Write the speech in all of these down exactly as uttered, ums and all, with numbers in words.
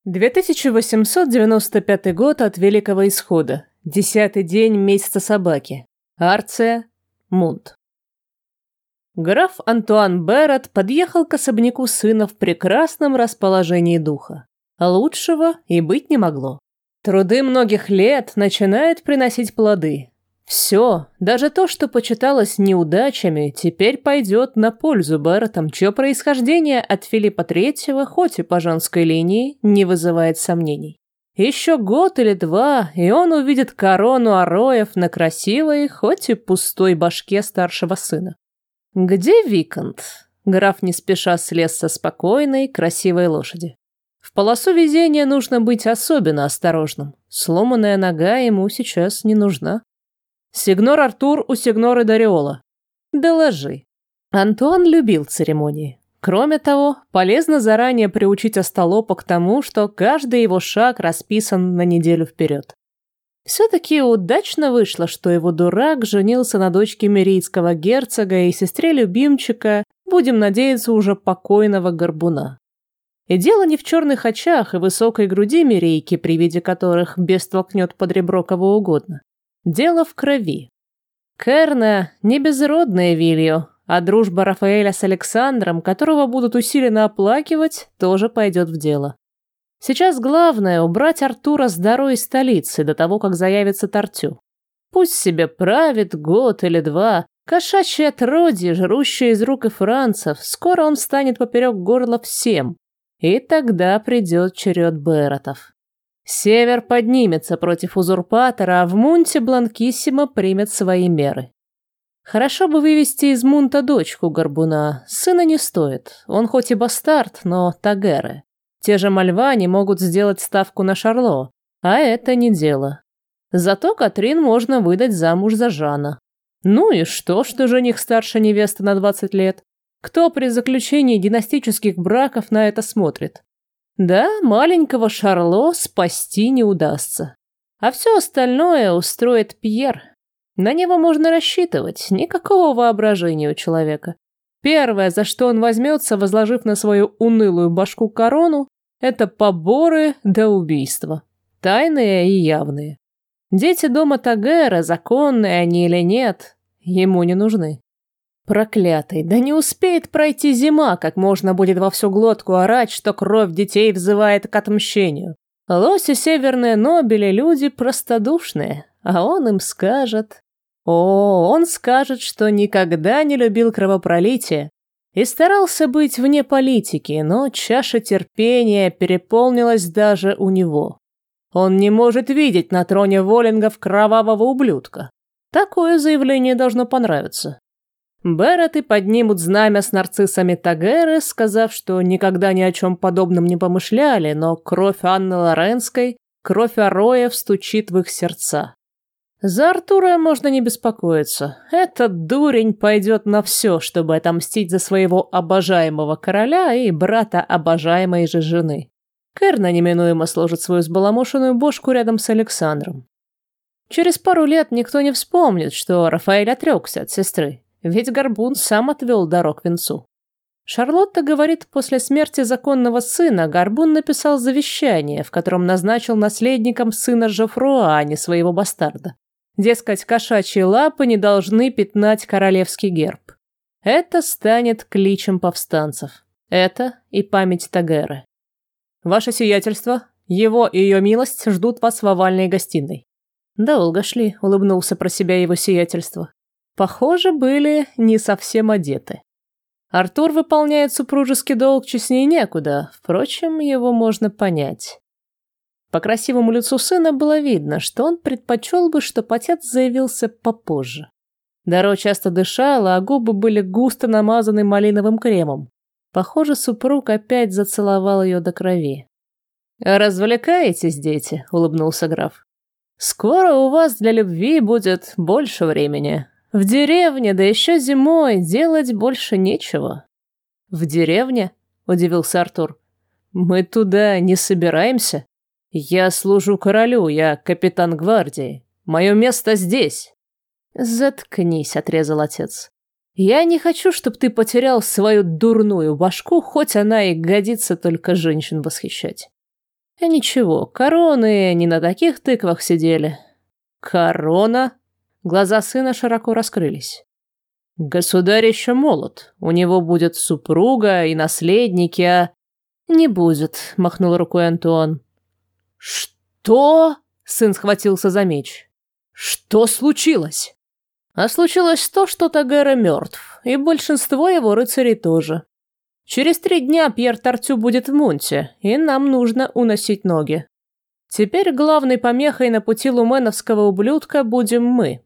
две тысячи восемьсот девяносто пятый год от Великого Исхода. Десятый день месяца собаки. Арция, Мунт. Граф Антуан Берет подъехал к особняку сына в прекрасном расположении духа. Лучшего и быть не могло. Труды многих лет начинают приносить плоды. Все, даже то, что почиталось неудачами, теперь пойдет на пользу Беретам, чье происхождение от Филиппа Третьего, хоть и по женской линии, не вызывает сомнений. Еще год или два, и он увидит корону Ароев на красивой, хоть и пустой башке старшего сына. «Где Викант?» Граф не спеша слез со спокойной, красивой лошади. В полосу везения нужно быть особенно осторожным. Сломанная нога ему сейчас не нужна. «Сигнор Артур у сигнора Дариола». «Доложи». Антуан любил церемонии. Кроме того, полезно заранее приучить остолопа к тому, что каждый его шаг расписан на неделю вперед. Все-таки удачно вышло, что его дурак женился на дочке мирийского герцога и сестре любимчика, будем надеяться, уже покойного горбуна. И дело не в черных очах и высокой груди мирийки, при виде которых бес толкнет под ребро кого угодно. Дело в крови. Керна не безродная Вильо, а дружба Рафаэля с Александром, которого будут усиленно оплакивать, тоже пойдет в дело. Сейчас главное убрать Артура с дороги из столицы до того, как заявится Тартю. Пусть себе правит год или два, кошачье отродье, жрущее из рук и францев, скоро он станет поперек горла всем, и тогда придет черед Беретов. Север поднимется против узурпатора, а в Мунте Бланкиссимо примет свои меры. Хорошо бы вывести из Мунта дочку горбуна, сына не стоит, он хоть и бастард, но тагеры. Те же мальвани могут сделать ставку на Шарло, а это не дело. Зато Катрин можно выдать замуж за Жана. Ну и что, что жених старше невесты на двадцать лет? Кто при заключении династических браков на это смотрит? Да, маленького Шарло спасти не удастся. А все остальное устроит Пьер. На него можно рассчитывать, никакого воображения у человека. Первое, за что он возьмется, возложив на свою унылую башку корону, это поборы да убийства. Тайные и явные. Дети дома Тагера, законные они или нет, ему не нужны. Проклятый, да не успеет пройти зима, как можно будет во всю глотку орать, что кровь детей взывает к отмщению. Лоси северные нобели люди простодушные, а он им скажет... О, он скажет, что никогда не любил кровопролитие и старался быть вне политики, но чаша терпения переполнилась даже у него. Он не может видеть на троне Воллингов кровавого ублюдка. Такое заявление должно понравиться. Береты поднимут знамя с нарциссами Тагеры, сказав, что никогда ни о чем подобном не помышляли, но кровь Анны Лоренской, кровь Ароев стучит в их сердца. За Артура можно не беспокоиться. Этот дурень пойдет на все, чтобы отомстить за своего обожаемого короля и брата обожаемой же жены. Керна неминуемо сложит свою сбаламошенную бошку рядом с Александром. Через пару лет никто не вспомнит, что Рафаэль отрекся от сестры, ведь горбун сам отвел дорог к венцу. Шарлотта говорит, после смерти законного сына горбун написал завещание, в котором назначил наследником сына Жофруа, а не своего бастарда. Дескать, кошачьи лапы не должны пятнать королевский герб. Это станет кличем повстанцев. Это и память Тагеры. Ваше сиятельство, его и ее милость ждут вас в овальной гостиной. Долго шли, улыбнулся про себя его сиятельство. Похоже, были не совсем одеты. Артур выполняет супружеский долг, честнее некуда, впрочем, его можно понять. По красивому лицу сына было видно, что он предпочел бы, чтоб отец заявился попозже. Даро часто дышала, а губы были густо намазаны малиновым кремом. Похоже, супруг опять зацеловал ее до крови. «Развлекаетесь, дети?» — улыбнулся граф. «Скоро у вас для любви будет больше времени. В деревне, да еще зимой, делать больше нечего». «В деревне?» — удивился Артур. «Мы туда не собираемся. Я служу королю, я капитан гвардии. Мое место здесь». «Заткнись», — отрезал отец. «Я не хочу, чтобы ты потерял свою дурную башку, хоть она и годится только женщин восхищать». И ничего, короны не на таких тыквах сидели. Корона? Глаза сына широко раскрылись. Государь еще молод, у него будет супруга и наследники, а... Не будет, махнул рукой Антуан. Что? Сын схватился за меч. Что случилось? А случилось то, что Тагера мертв, и большинство его рыцарей тоже. Через три дня Пьер Тартю будет в Мунте, и нам нужно уносить ноги. Теперь главной помехой на пути луменовского ублюдка будем мы.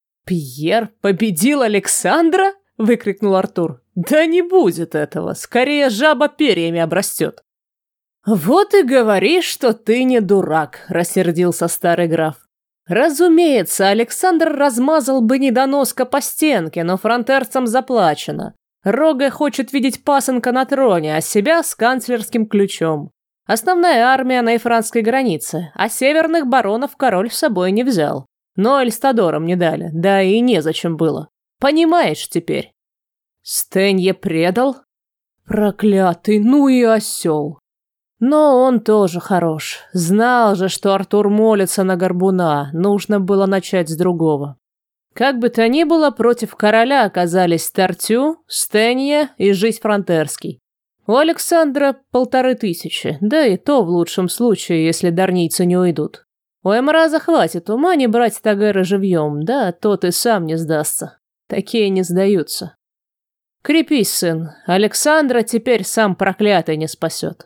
«Пьер победил Александра?» — выкрикнул Артур. «Да не будет этого, скорее жаба перьями обрастет». «Вот и говоришь, что ты не дурак», — рассердился старый граф. «Разумеется, Александр размазал бы недоноска по стенке, но фронтерцам заплачено. Роге хочет видеть пасынка на троне, а себя с канцлерским ключом. Основная армия на ифранской границе, а северных баронов король с собой не взял. Но Эльстадорам не дали, да и незачем было. Понимаешь теперь?» «Стенье предал?» «Проклятый, ну и осел!» Но он тоже хорош. Знал же, что Артур молится на горбуна, нужно было начать с другого. Как бы то ни было, против короля оказались Тартю, Стенье и Жизнь Фронтерский. У Александра полторы тысячи, да и то в лучшем случае, если дарнийцы не уйдут. У Эмраза хватит ума не брать Тагера живьем, да тот и сам не сдастся. Такие не сдаются. Крепись, сын, Александра теперь сам проклятый не спасет.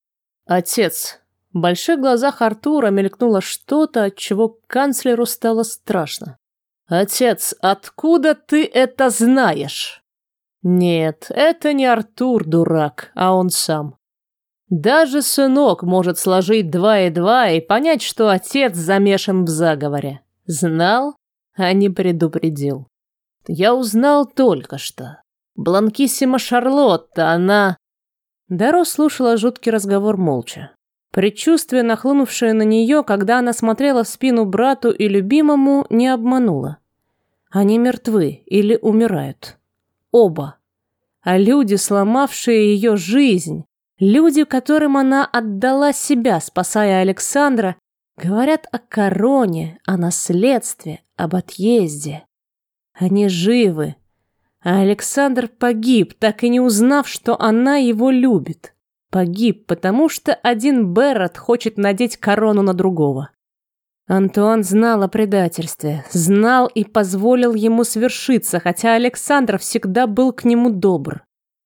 Отец. В больших глазах Артура мелькнуло что-то, от чего канцлеру стало страшно. Отец, откуда ты это знаешь? Нет, это не Артур дурак, а он сам. Даже сынок может сложить два и два и понять, что отец замешан в заговоре. Знал, а не предупредил. Я узнал только что. Бланкиссима Шарлотта, она... Даро слушала жуткий разговор молча. Предчувствие, нахлынувшее на нее, когда она смотрела в спину брату и любимому, не обмануло. Они мертвы или умирают. Оба. А люди, сломавшие ее жизнь, люди, которым она отдала себя, спасая Александра, говорят о короне, о наследстве, об отъезде. Они живы. А Александр погиб, так и не узнав, что она его любит. Погиб, потому что один Беррат хочет надеть корону на другого. Антуан знал о предательстве, знал и позволил ему свершиться, хотя Александр всегда был к нему добр.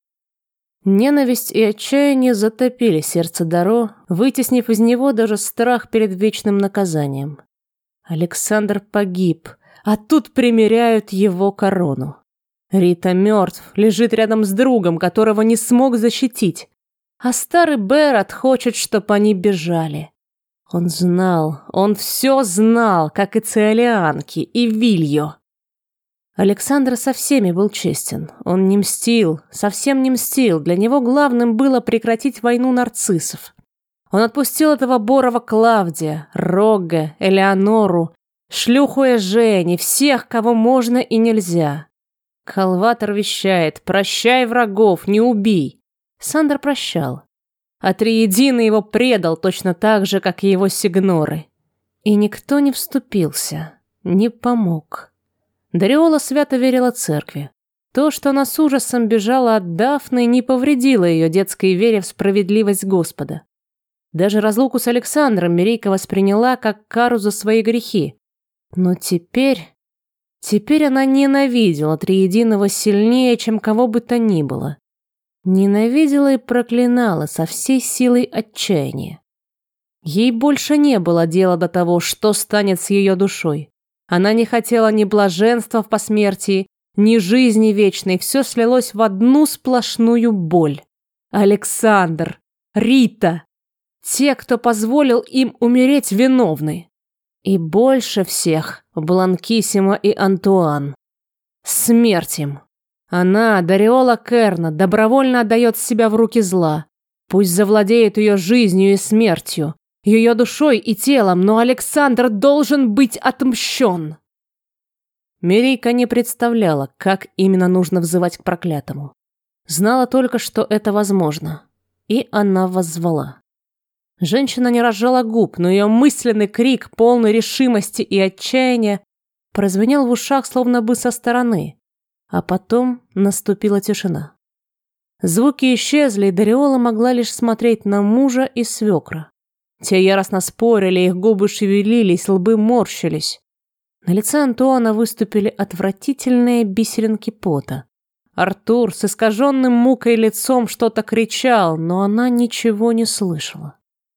Ненависть и отчаяние затопили сердце Даро, вытеснив из него даже страх перед вечным наказанием. Александр погиб, а тут примеряют его корону. Рита мертв, лежит рядом с другом, которого не смог защитить. А старый Беррат хочет, чтобы они бежали. Он знал, он все знал, как и Циолианки, и Вильо. Александр со всеми был честен. Он не мстил, совсем не мстил. Для него главным было прекратить войну нарциссов. Он отпустил этого Борова Клавдия, Рогге, Элеонору, шлюху Эжени, всех, кого можно и нельзя. Калватор вещает: «Прощай врагов, не убий». Сандер прощал. А Триединый его предал точно так же, как и его сигноры. И никто не вступился, не помог. Дариола свято верила церкви. То, что она с ужасом бежала от Дафны, не повредило ее детской вере в справедливость Господа. Даже разлуку с Александром Мирейка восприняла как кару за свои грехи. Но теперь... Теперь она ненавидела Триединого сильнее, чем кого бы то ни было. Ненавидела и проклинала со всей силой отчаяния. Ей больше не было дела до того, что станет с ее душой. Она не хотела ни блаженства в посмертии, ни жизни вечной, все слилось в одну сплошную боль. Александр, Рита, те, кто позволил им умереть, виновны. И больше всех Бланкиссима и Антуан. Смерть им. Она, Дариола Керна, добровольно отдает себя в руки зла. Пусть завладеет ее жизнью и смертью, ее душой и телом, но Александр должен быть отмщен. Мирейка не представляла, как именно нужно взывать к проклятому. Знала только, что это возможно. И она воззвала. Женщина не разжала губ, но ее мысленный крик, полный решимости и отчаяния, прозвенел в ушах словно бы со стороны, а потом наступила тишина. Звуки исчезли, и Дариола могла лишь смотреть на мужа и свекра. Те яростно спорили, их губы шевелились, лбы морщились. На лице Антуана выступили отвратительные бисеринки пота. Артур с искаженным мукой лицом что-то кричал, но она ничего не слышала.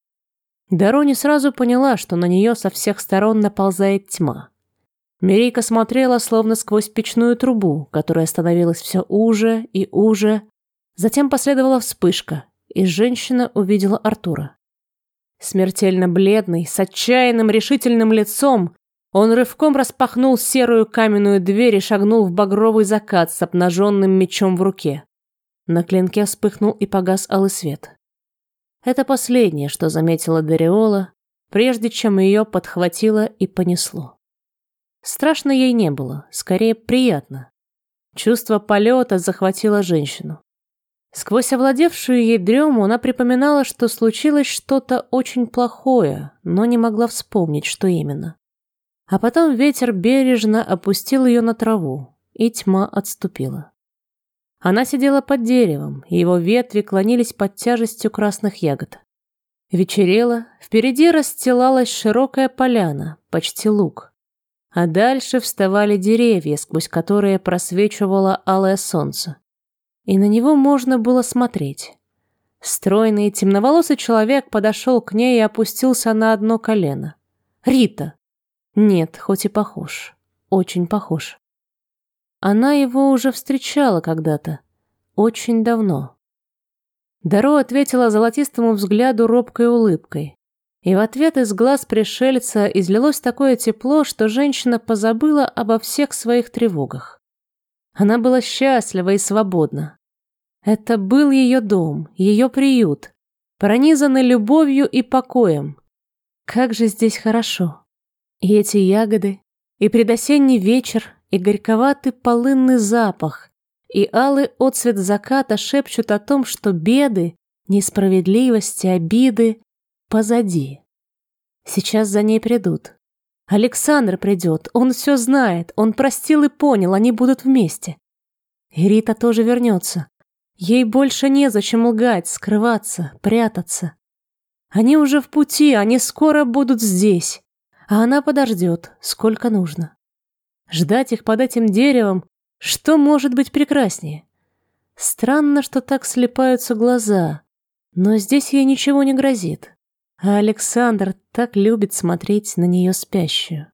Даро не сразу поняла, что на нее со всех сторон наползает тьма. Мирейка смотрела словно сквозь печную трубу, которая становилась все уже и уже. Затем последовала вспышка, и женщина увидела Артура. Смертельно бледный, с отчаянным решительным лицом, он рывком распахнул серую каменную дверь и шагнул в багровый закат с обнаженным мечом в руке. На клинке вспыхнул и погас алый свет. Это последнее, что заметила Дариола, прежде чем ее подхватило и понесло. Страшно ей не было, скорее приятно. Чувство полета захватило женщину. Сквозь овладевшую ей дрему она припоминала, что случилось что-то очень плохое, но не могла вспомнить, что именно. А потом ветер бережно опустил ее на траву, и тьма отступила. Она сидела под деревом, и его ветви клонились под тяжестью красных ягод. Вечерело, впереди расстилалась широкая поляна, почти луг. А дальше вставали деревья, сквозь которые просвечивало алое солнце. И на него можно было смотреть. Стройный, темноволосый человек подошел к ней и опустился на одно колено. «Рита!» Нет, хоть и похож. Очень похож. Она его уже встречала когда-то. Очень давно. Даро ответила золотистому взгляду робкой улыбкой. И в ответ из глаз пришельца излилось такое тепло, что женщина позабыла обо всех своих тревогах. Она была счастлива и свободна. Это был ее дом, ее приют, пронизанный любовью и покоем. Как же здесь хорошо. И эти ягоды, и предосенний вечер, и горьковатый полынный запах, и алый отцвет заката шепчут о том, что беды, несправедливости, обиды позади. Сейчас за ней придут. Александр придет, он все знает, он простил и понял, они будут вместе. И Рита тоже вернется. Ей больше незачем лгать, скрываться, прятаться. Они уже в пути, они скоро будут здесь. А она подождет, сколько нужно. Ждать их под этим деревом, что может быть прекраснее? Странно, что так слипаются глаза, но здесь ей ничего не грозит. А Александр так любит смотреть на нее спящую.